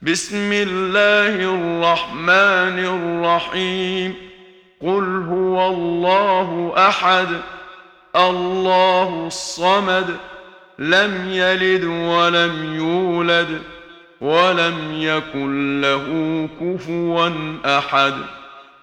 بسم الله الرحمن الرحيم. قل هو الله أحد الله الصمد لم يلد ولم يولد ولم يكن له كفوا أحد.